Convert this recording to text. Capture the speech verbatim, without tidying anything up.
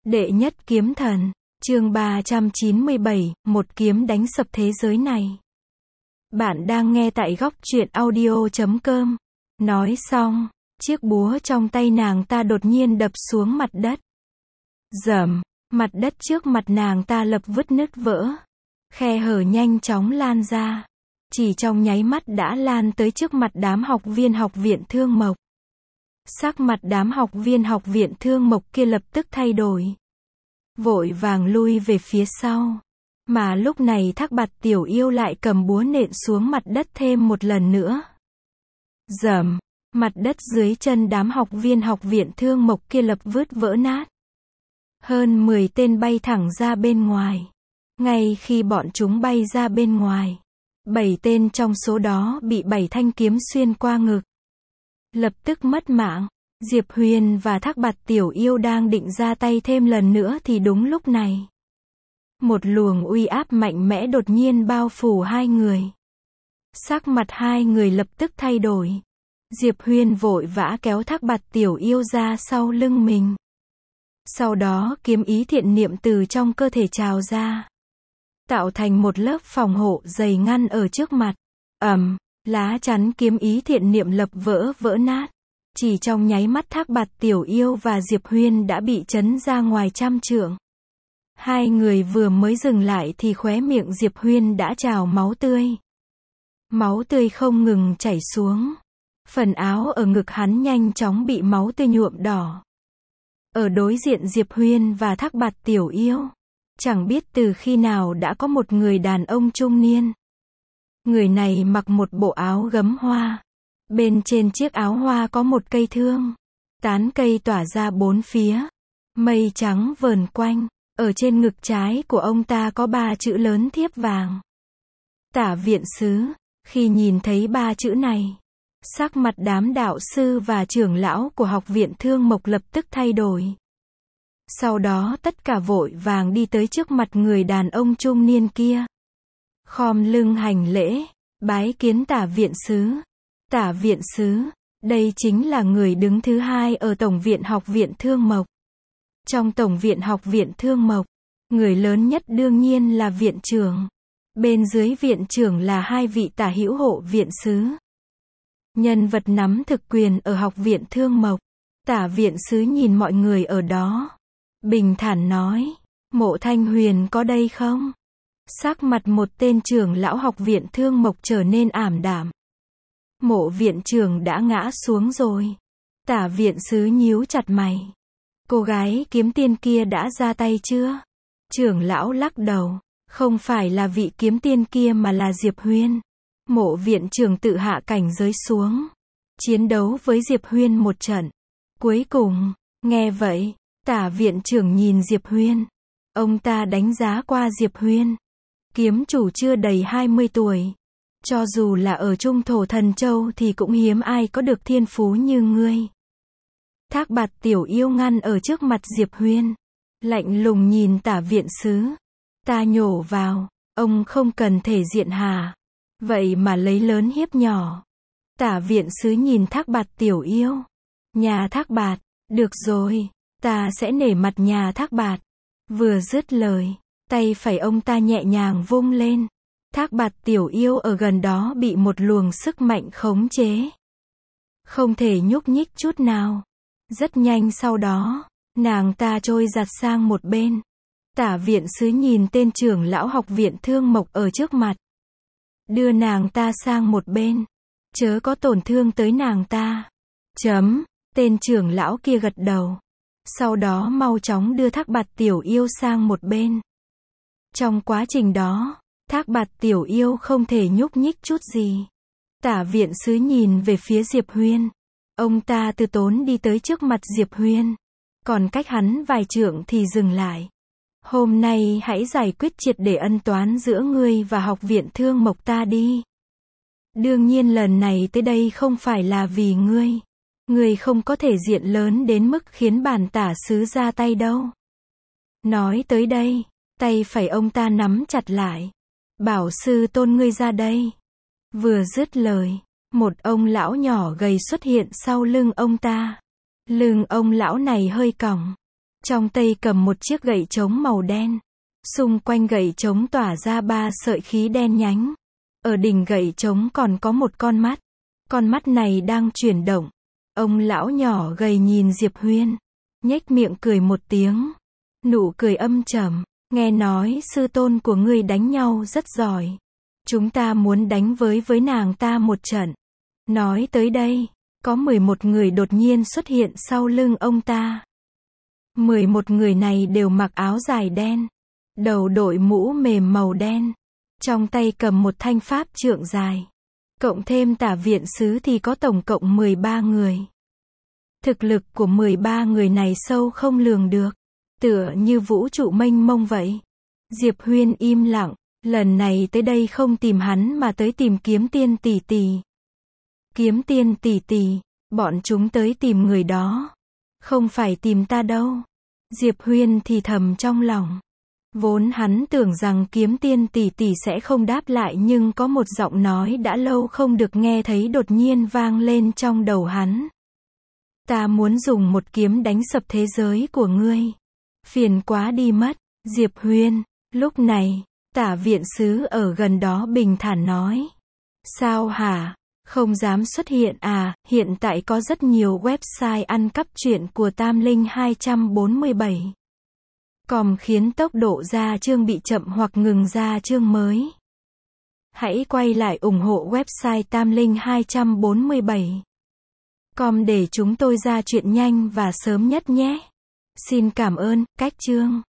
Đệ nhất kiếm thần, chương ba trăm chín mươi bảy, một kiếm đánh sập thế giới này. Bạn đang nghe tại góc truyện audio chấm com. Nói xong, chiếc búa trong tay nàng ta đột nhiên đập xuống mặt đất. Rầm, mặt đất trước mặt nàng ta lập vứt nứt vỡ. Khe hở nhanh chóng lan ra. Chỉ trong nháy mắt đã lan tới trước mặt đám học viên học viện Thương Mộc. Sắc mặt đám học viên học viện Thương Mộc kia lập tức thay đổi. Vội vàng lui về phía sau. Mà lúc này Thác Bạt tiểu yêu lại cầm búa nện xuống mặt đất thêm một lần nữa. Rầm, mặt đất dưới chân đám học viên học viện Thương Mộc kia lập vứt vỡ nát. Hơn mười tên bay thẳng ra bên ngoài. Ngay khi bọn chúng bay ra bên ngoài, bảy tên trong số đó bị bảy thanh kiếm xuyên qua ngực. Lập tức mất mạng. Diệp Huyền và Thác Bạt tiểu yêu đang định ra tay thêm lần nữa thì đúng lúc này, một luồng uy áp mạnh mẽ đột nhiên bao phủ hai người. Sắc mặt hai người lập tức thay đổi. Diệp Huyền vội vã kéo Thác Bạt tiểu yêu ra sau lưng mình. Sau đó kiếm ý thiện niệm từ trong cơ thể trào ra, tạo thành một lớp phòng hộ dày ngăn ở trước mặt. Ầm, lá chắn kiếm ý thiện niệm lập vỡ vỡ nát. Chỉ trong nháy mắt Thác Bạt tiểu yêu và Diệp Huyền đã bị chấn ra ngoài trăm trượng. Hai người vừa mới dừng lại thì khóe miệng Diệp Huyền đã trào máu tươi. Máu tươi không ngừng chảy xuống. Phần áo ở ngực hắn nhanh chóng bị máu tươi nhuộm đỏ. Ở đối diện Diệp Huyền và Thác Bạt tiểu yêu, chẳng biết từ khi nào đã có một người đàn ông trung niên. Người này mặc một bộ áo gấm hoa. Bên trên chiếc áo hoa có một cây thương. Tán cây tỏa ra bốn phía. Mây trắng vờn quanh. Ở trên ngực trái của ông ta có ba chữ lớn thiếp vàng. Tả viện sứ. Khi nhìn thấy ba chữ này, sắc mặt đám đạo sư và trưởng lão của học viện Thương Mộc lập tức thay đổi. Sau đó tất cả vội vàng đi tới trước mặt người đàn ông trung niên kia. Khom lưng hành lễ, bái kiến tả viện sứ. Tả viện sứ, đây chính là người đứng thứ hai ở Tổng viện học viện Thương Mộc. Trong Tổng viện học viện Thương Mộc, người lớn nhất đương nhiên là viện trưởng. Bên dưới viện trưởng là hai vị tả hữu hộ viện sứ. Nhân vật nắm thực quyền ở học viện Thương Mộc. Tả viện sứ nhìn mọi người ở đó. Bình thản nói, Mộ Thanh Huyền có đây không? Sắc mặt một tên trưởng lão học viện Thương Mộc trở nên ảm đạm. Mộ viện trưởng đã ngã xuống rồi. Tả viện sứ nhíu chặt mày. Cô gái kiếm tiên kia đã ra tay chưa? Trưởng lão lắc đầu. Không phải là vị kiếm tiên kia mà là Diệp Huyền. Mộ viện trưởng tự hạ cảnh giới xuống. Chiến đấu với Diệp Huyền một trận. Cuối cùng, nghe vậy, tả viện trưởng nhìn Diệp Huyền. Ông ta đánh giá qua Diệp Huyền. Kiếm chủ chưa đầy hai mươi tuổi. Cho dù là ở Trung Thổ Thần Châu thì cũng hiếm ai có được thiên phú như ngươi. Thác Bạt tiểu yêu ngăn ở trước mặt Diệp Huyền. Lạnh lùng nhìn tả viện sứ. Ta nhổ vào, ông không cần thể diện hà. Vậy mà lấy lớn hiếp nhỏ. Tả viện sứ nhìn Thác Bạt tiểu yêu. Nhà Thác Bạt, được rồi, ta sẽ nể mặt nhà Thác Bạt. Vừa dứt lời, tay phải ông ta nhẹ nhàng vung lên. Thác Bạt tiểu yêu ở gần đó bị một luồng sức mạnh khống chế. Không thể nhúc nhích chút nào. Rất nhanh sau đó, nàng ta trôi giặt sang một bên. Tả viện sứ nhìn tên trưởng lão học viện Thương Mộc ở trước mặt. Đưa nàng ta sang một bên. Chớ có tổn thương tới nàng ta. Chấm, tên trưởng lão kia gật đầu. Sau đó mau chóng đưa Thác Bạt tiểu yêu sang một bên. Trong quá trình đó, Thác Bạt tiểu yêu không thể nhúc nhích chút gì. Tả viện sứ nhìn về phía Diệp Huyền. Ông ta từ tốn đi tới trước mặt Diệp Huyền. Còn cách hắn vài trượng thì dừng lại. Hôm nay hãy giải quyết triệt để ân toán giữa ngươi và học viện Thương Mộc ta đi. Đương nhiên lần này tới đây không phải là vì ngươi. Ngươi không có thể diện lớn đến mức khiến bản tả sứ ra tay đâu. Nói tới đây, tay phải ông ta nắm chặt lại. Bảo sư tôn ngươi ra đây. Vừa dứt lời, một ông lão nhỏ gầy xuất hiện sau lưng ông ta. Lưng ông lão này hơi còng. Trong tay cầm một chiếc gậy trống màu đen. Xung quanh gậy trống tỏa ra ba sợi khí đen nhánh. Ở đỉnh gậy trống còn có một con mắt. Con mắt này đang chuyển động. Ông lão nhỏ gầy nhìn Diệp Huyên. Nhếch miệng cười một tiếng. Nụ cười âm trầm. Nghe nói sư tôn của ngươi đánh nhau rất giỏi. Chúng ta muốn đánh với với nàng ta một trận. Nói tới đây, có mười một người đột nhiên xuất hiện sau lưng ông ta. mười một người này đều mặc áo dài đen. Đầu đội mũ mềm màu đen. Trong tay cầm một thanh pháp trượng dài. Cộng thêm tả viện sứ thì có tổng cộng mười ba người. Thực lực của mười ba người này sâu không lường được. Tựa như vũ trụ mênh mông vậy. Diệp Huyên im lặng. Lần này tới đây không tìm hắn mà tới tìm Kiếm Tiên tỷ tỷ. Kiếm Tiên tỷ tỷ, bọn chúng tới tìm người đó. Không phải tìm ta đâu. Diệp Huyên thì thầm trong lòng. Vốn hắn tưởng rằng Kiếm Tiên tỷ tỷ sẽ không đáp lại, nhưng có một giọng nói đã lâu không được nghe thấy đột nhiên vang lên trong đầu hắn. Ta muốn dùng một kiếm đánh sập thế giới của ngươi. Phiền quá đi mất. Diệp Huyên. Lúc này, tả viện sứ ở gần đó bình thản nói. Sao hả? Không dám xuất hiện à? Hiện tại có rất nhiều website ăn cắp truyện của Tam Linh hai bốn bảy. Com khiến tốc độ ra chương bị chậm hoặc ngừng ra chương mới. Hãy quay lại ủng hộ website Tam Linh hai bốn bảy. Com để chúng tôi ra chuyện nhanh và sớm nhất nhé. Xin cảm ơn. Cách chương.